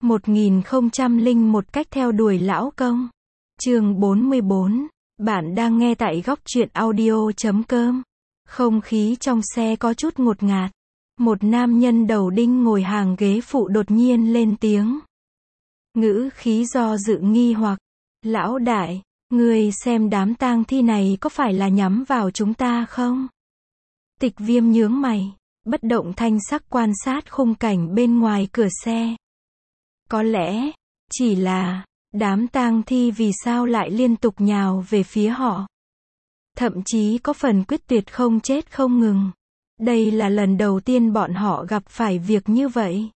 1001 cách theo đuổi lão công. Chương 44. Bạn đang nghe tại góc truyện audio.com. Không khí trong xe có chút ngột ngạt. Một nam nhân đầu đinh ngồi hàng ghế phụ đột nhiên lên tiếng. Ngữ khí do dự nghi hoặc. Lão đại, ngươi xem đám tang thi này có phải là nhắm vào chúng ta không? Tịch Viêm nhướng mày, bất động thanh sắc quan sát khung cảnh bên ngoài cửa xe. Có lẽ, chỉ là, đám tang thi vì sao lại liên tục nhào về phía họ. Thậm chí có phần quyết tuyệt không chết không ngừng. Đây là lần đầu tiên bọn họ gặp phải việc như vậy.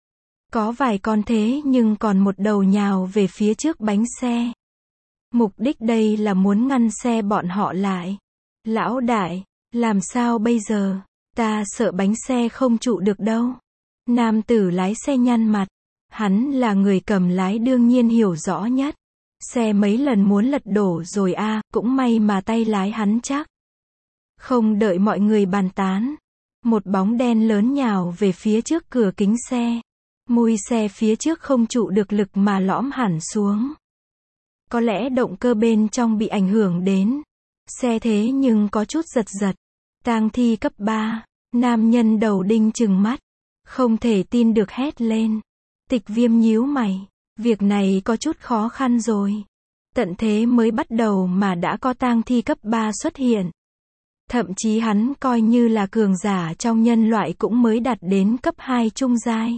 Có vài con thế nhưng còn một đầu nhào về phía trước bánh xe. Mục đích đây là muốn ngăn xe bọn họ lại. Lão đại, làm sao bây giờ? Ta sợ bánh xe không trụ được đâu. Nam tử lái xe nhăn mặt. Hắn là người cầm lái đương nhiên hiểu rõ nhất. Xe mấy lần muốn lật đổ rồi cũng may mà tay lái hắn chắc. Không đợi mọi người bàn tán. Một bóng đen lớn nhào về phía trước cửa kính xe. Mui xe phía trước không trụ được lực mà lõm hẳn xuống. Có lẽ động cơ bên trong bị ảnh hưởng đến. Xe thế nhưng có chút giật giật. Tang thi cấp 3. Nam nhân đầu đinh trừng mắt. Không thể tin được hét lên. Tịch Viêm nhíu mày. Việc này có chút khó khăn rồi. Tận thế mới bắt đầu mà đã có tang thi cấp 3 xuất hiện. Thậm chí hắn coi như là cường giả trong nhân loại cũng mới đạt đến cấp 2 trung giai.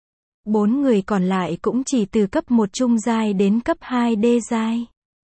4 người còn lại cũng chỉ từ cấp 1 trung giai đến cấp 2 đê giai.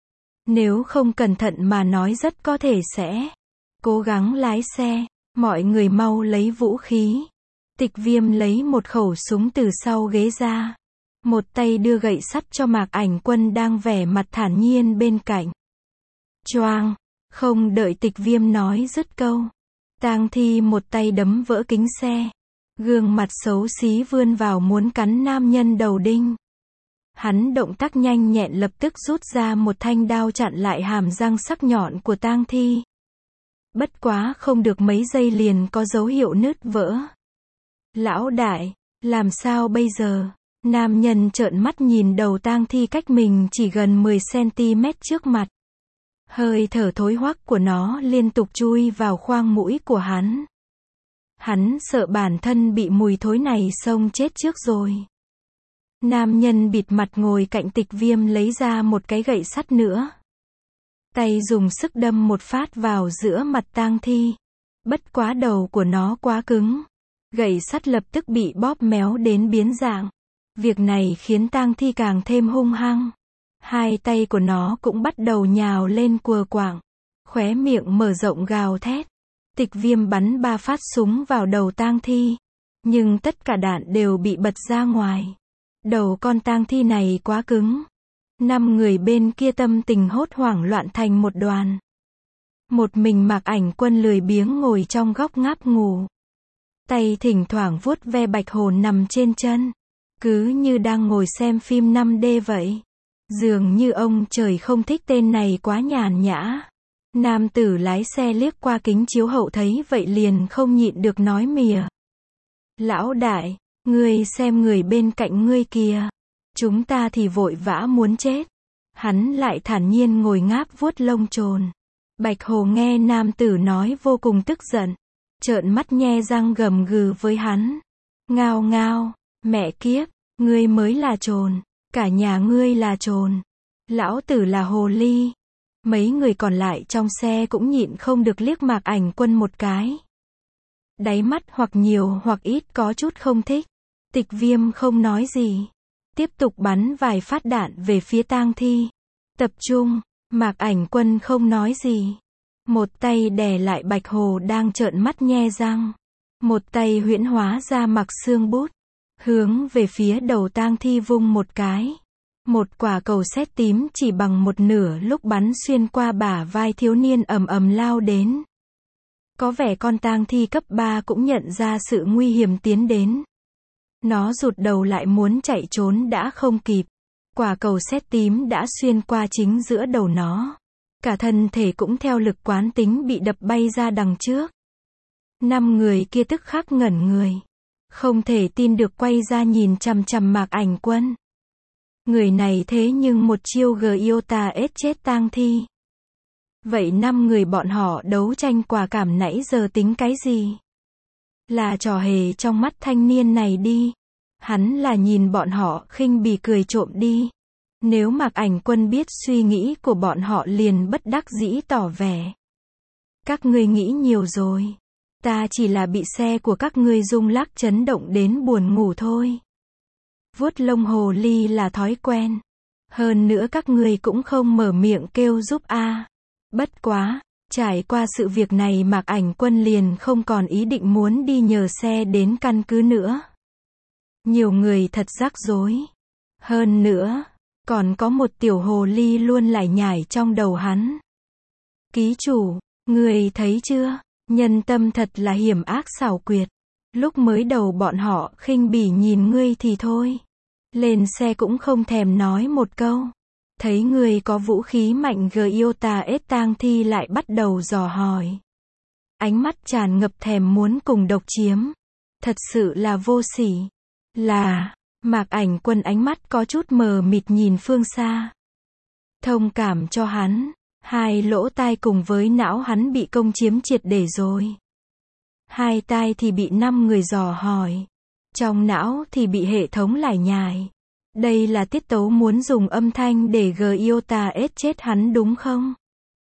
Nếu không cẩn thận mà nói rất có thể sẽ cố gắng lái xe. Mọi người mau lấy vũ khí. Tịch Viêm lấy một khẩu súng từ sau ghế ra. Một tay đưa gậy sắt cho Mạc Ảnh Quân đang vẻ mặt thản nhiên bên cạnh. Choang! Không đợi Tịch Viêm nói dứt câu. Tang thi một tay đấm vỡ kính xe. Gương mặt xấu xí vươn vào muốn cắn nam nhân đầu đinh. Hắn động tác nhanh nhẹn lập tức rút ra một thanh đao chặn lại hàm răng sắc nhọn của tang thi. Bất quá không được mấy giây liền có dấu hiệu nứt vỡ. Lão đại, làm sao bây giờ? Nam nhân trợn mắt nhìn đầu tang thi cách mình chỉ gần 10 cm trước mặt. Hơi thở thối hoắc của nó liên tục chui vào khoang mũi của hắn. Hắn sợ bản thân bị mùi thối này xông chết trước rồi. Nam nhân bịt mặt ngồi cạnh Tịch Viêm lấy ra một cái gậy sắt nữa. Tay dùng sức đâm một phát vào giữa mặt tang thi. Bất quá đầu của nó quá cứng. Gậy sắt lập tức bị bóp méo đến biến dạng. Việc này khiến tang thi càng thêm hung hăng. Hai tay của nó cũng bắt đầu nhào lên cua quạng. Khóe miệng mở rộng gào thét. Tịch Viêm bắn 3 phát súng vào đầu tang thi. Nhưng tất cả đạn đều bị bật ra ngoài. Đầu con tang thi này quá cứng. 5 người bên kia tâm tình hốt hoảng loạn thành một đoàn. Một mình Mạc Ảnh Quân lười biếng ngồi trong góc ngáp ngủ. Tay thỉnh thoảng vuốt ve bạch hồn nằm trên chân. Cứ như đang ngồi xem phim 5D vậy. Dường như ông trời không thích tên này quá nhàn nhã. Nam tử lái xe liếc qua kính chiếu hậu thấy vậy liền không nhịn được nói mỉa. Lão đại, ngươi xem người bên cạnh ngươi kìa. Chúng ta thì vội vã muốn chết. Hắn lại thản nhiên ngồi ngáp vuốt lông chồn. Bạch Hồ nghe nam tử nói vô cùng tức giận. Trợn mắt nhe răng gầm gừ với hắn. Ngao ngao, mẹ kiếp, ngươi mới là trồn. Cả nhà ngươi là trồn. Lão tử là hồ ly. Mấy người còn lại trong xe cũng nhịn không được liếc Mạc Ảnh Quân một cái. Đáy mắt hoặc nhiều hoặc ít có chút không thích. Tịch Viêm không nói gì. Tiếp tục bắn vài phát đạn về phía tang thi. Tập trung, Mạc Ảnh Quân không nói gì. Một tay đè lại Bạch Hồ đang trợn mắt nhe răng. Một tay huyễn hóa ra mặc xương bút. Hướng về phía đầu tang thi vung một cái. Một quả cầu sét tím chỉ bằng một nửa lúc bắn xuyên qua bả vai thiếu niên ầm ầm lao đến. Có vẻ con tang thi cấp 3 cũng nhận ra sự nguy hiểm tiến đến. Nó rụt đầu lại muốn chạy trốn đã không kịp. Quả cầu sét tím đã xuyên qua chính giữa đầu nó. Cả thân thể cũng theo lực quán tính bị đập bay ra đằng trước. 5 người kia tức khắc ngẩn người. Không thể tin được quay ra nhìn chằm chằm Mạc Ảnh Quân. Người này thế nhưng một chiêu Gyota ết chết tang thi. Vậy 5 người bọn họ đấu tranh quả cảm nãy giờ tính cái gì? Là trò hề trong mắt thanh niên này đi. Hắn là nhìn bọn họ khinh bỉ cười trộm đi. Nếu Mạc Ảnh Quân biết suy nghĩ của bọn họ liền bất đắc dĩ tỏ vẻ. Các ngươi nghĩ nhiều rồi. Ta chỉ là bị xe của các ngươi rung lắc chấn động đến buồn ngủ thôi. Vuốt lông hồ ly là thói quen. Hơn nữa các ngươi cũng không mở miệng kêu giúp a. Bất quá, trải qua sự việc này Mạc Ảnh Quân liền không còn ý định muốn đi nhờ xe đến căn cứ nữa. Nhiều người thật rắc rối. Hơn nữa, còn có một tiểu hồ ly luôn lải nhải trong đầu hắn. Ký chủ, người thấy chưa? Nhân tâm thật là hiểm ác xảo quyệt. Lúc mới đầu bọn họ khinh bỉ nhìn ngươi thì thôi. Lên xe cũng không thèm nói một câu. Thấy ngươi có vũ khí mạnh Gyota ết tang thi lại bắt đầu dò hỏi. Ánh mắt tràn ngập thèm muốn cùng độc chiếm. Thật sự là vô sỉ. Là, Mạc Ảnh Quân ánh mắt có chút mờ mịt nhìn phương xa. Thông cảm cho hắn. Hai lỗ tai cùng với não hắn bị công chiếm triệt để rồi. Hai tai thì bị 5 người dò hỏi. Trong não thì bị hệ thống lải nhải. Đây là tiết tấu muốn dùng âm thanh để Gyota ết chết hắn đúng không?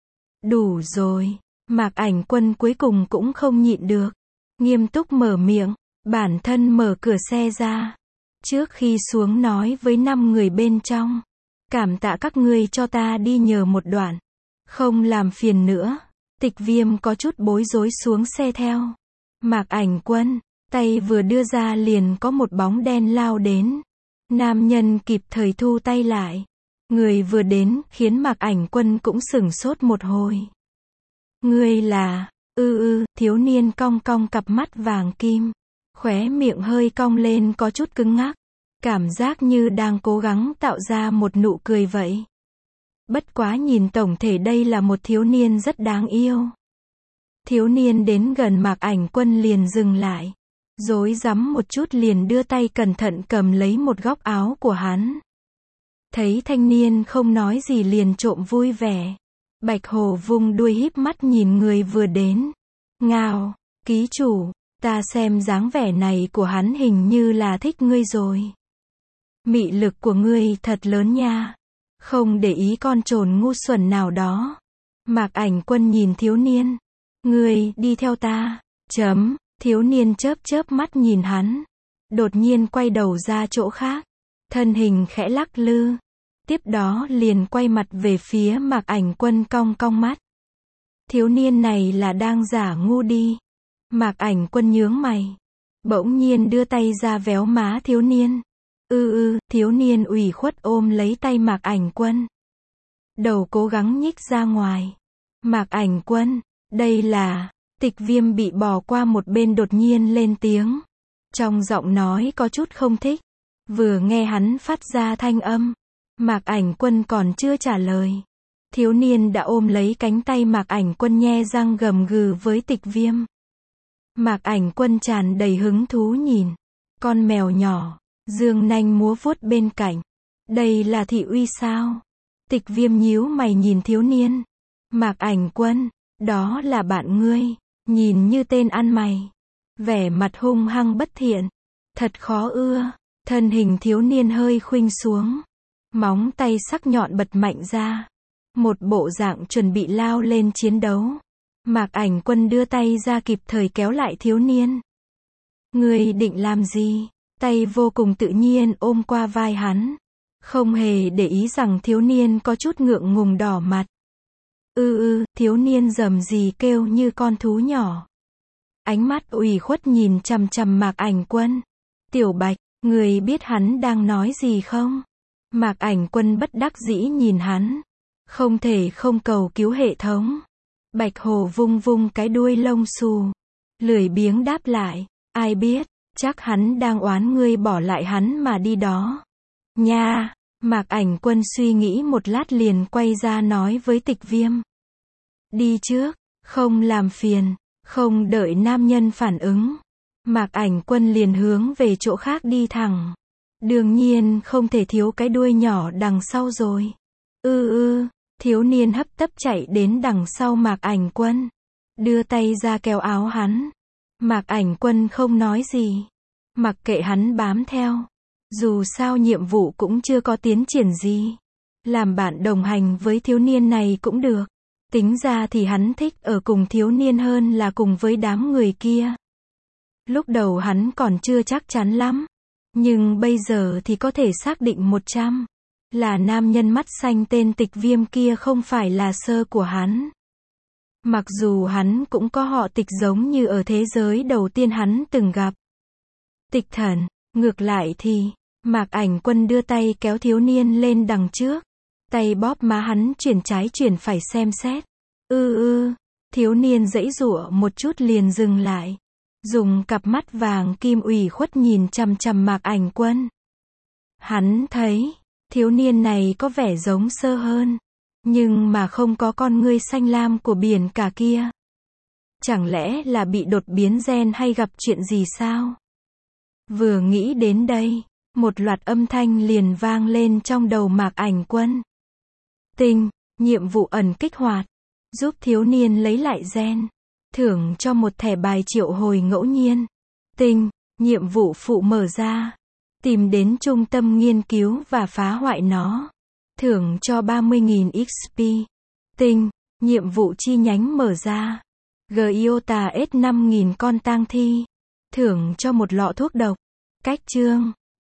Đủ rồi. Mạc Ảnh Quân cuối cùng cũng không nhịn được. Nghiêm túc mở miệng. Bản thân mở cửa xe ra. Trước khi xuống nói với 5 người bên trong. Cảm tạ các ngươi cho ta đi nhờ một đoạn. Không làm phiền nữa. Tịch Viêm có chút bối rối xuống xe theo. Mạc Ảnh Quân, tay vừa đưa ra liền có một bóng đen lao đến. Nam nhân kịp thời thu tay lại. Người vừa đến khiến Mạc Ảnh Quân cũng sửng sốt một hồi. Ngươi là, thiếu niên cong cong cặp mắt vàng kim. Khóe miệng hơi cong lên có chút cứng ngắc. Cảm giác như đang cố gắng tạo ra một nụ cười vậy. Bất quá nhìn tổng thể đây là một thiếu niên rất đáng yêu. Thiếu niên đến gần Mạc Ảnh Quân liền dừng lại. Rối rắm một chút liền đưa tay cẩn thận cầm lấy một góc áo của hắn. Thấy thanh niên không nói gì liền trộm vui vẻ. Bạch hổ vung đuôi híp mắt nhìn người vừa đến. Ngao, ký chủ, ta xem dáng vẻ này của hắn hình như là thích ngươi rồi. Mị lực của ngươi thật lớn nha. Không để ý con trồn ngu xuẩn nào đó. Mạc Ảnh Quân nhìn thiếu niên. Ngươi, đi theo ta. Thiếu niên chớp chớp mắt nhìn hắn. Đột nhiên quay đầu ra chỗ khác. Thân hình khẽ lắc lư. Tiếp đó liền quay mặt về phía Mạc Ảnh Quân cong cong mắt. Thiếu niên này là đang giả ngu đi. Mạc Ảnh Quân nhướng mày. Bỗng nhiên đưa tay ra véo má thiếu niên. Thiếu niên ủy khuất ôm lấy tay Mạc Ảnh Quân. Đầu cố gắng nhích ra ngoài. Mạc Ảnh Quân, đây là... Tịch Viêm bị bỏ qua một bên đột nhiên lên tiếng. Trong giọng nói có chút không thích. Vừa nghe hắn phát ra thanh âm. Mạc Ảnh Quân còn chưa trả lời. Thiếu niên đã ôm lấy cánh tay Mạc Ảnh Quân nhe răng gầm gừ với Tịch Viêm. Mạc Ảnh Quân tràn đầy hứng thú nhìn. Con mèo nhỏ. Dương nanh múa vuốt bên cạnh. Đây là thị uy sao? Tịch Viêm nhíu mày nhìn thiếu niên. Mạc Ảnh Quân, đó là bạn ngươi. Nhìn như tên ăn mày. Vẻ mặt hung hăng bất thiện. Thật khó ưa. Thân hình thiếu niên hơi khuynh xuống. Móng tay sắc nhọn bật mạnh ra. Một bộ dạng chuẩn bị lao lên chiến đấu. Mạc Ảnh Quân đưa tay ra kịp thời kéo lại thiếu niên. Ngươi định làm gì? Tay vô cùng tự nhiên ôm qua vai hắn. Không hề để ý rằng thiếu niên có chút ngượng ngùng đỏ mặt. Thiếu niên rầm rì kêu như con thú nhỏ. Ánh mắt ủy khuất nhìn chằm chằm Mạc Ảnh Quân. Tiểu Bạch, người biết hắn đang nói gì không? Mạc Ảnh Quân bất đắc dĩ nhìn hắn. Không thể không cầu cứu hệ thống. Bạch hổ vung vung cái đuôi lông xù. Lười biếng đáp lại. Ai biết, chắc hắn đang oán ngươi bỏ lại hắn mà đi đó. Nha, Mạc Ảnh Quân suy nghĩ một lát liền quay ra nói với Tịch Viêm. Đi trước, không làm phiền, không đợi nam nhân phản ứng. Mạc Ảnh Quân liền hướng về chỗ khác đi thẳng. Đương nhiên không thể thiếu cái đuôi nhỏ đằng sau rồi. Thiếu niên hấp tấp chạy đến đằng sau Mạc Ảnh Quân. Đưa tay ra kéo áo hắn. Mạc Ảnh Quân không nói gì. Mặc kệ hắn bám theo. Dù sao nhiệm vụ cũng chưa có tiến triển gì. Làm bạn đồng hành với thiếu niên này cũng được. Tính ra thì hắn thích ở cùng thiếu niên hơn là cùng với đám người kia. Lúc đầu hắn còn chưa chắc chắn lắm. Nhưng bây giờ thì có thể xác định 100. Là nam nhân mắt xanh tên Tịch Viêm kia không phải là sơ của hắn. Mặc dù hắn cũng có họ Tịch giống như ở thế giới đầu tiên hắn từng gặp. Tịch Thần, ngược lại thì, Mạc Ảnh Quân đưa tay kéo thiếu niên lên đằng trước. Tay bóp má hắn chuyển trái chuyển phải xem xét. Thiếu niên giãy giụa một chút liền dừng lại. Dùng cặp mắt vàng kim ủy khuất nhìn chằm chằm Mạc Ảnh Quân. Hắn thấy, thiếu niên này có vẻ giống sơ hơn. Nhưng mà không có con ngươi xanh lam của biển cả kia. Chẳng lẽ là bị đột biến gen hay gặp chuyện gì sao? Vừa nghĩ đến đây, một loạt âm thanh liền vang lên trong đầu Mạc Ảnh Quân. Tinh, nhiệm vụ ẩn kích hoạt. Giúp thiếu niên lấy lại gen. Thưởng cho một thẻ bài triệu hồi ngẫu nhiên. Tinh, nhiệm vụ phụ mở ra. Tìm đến trung tâm nghiên cứu và phá hoại nó. Thưởng cho 30.000 XP. Tinh, nhiệm vụ chi nhánh mở ra. Giota S 5.000 con tang thi. Thưởng cho một lọ thuốc độc. Cách chương.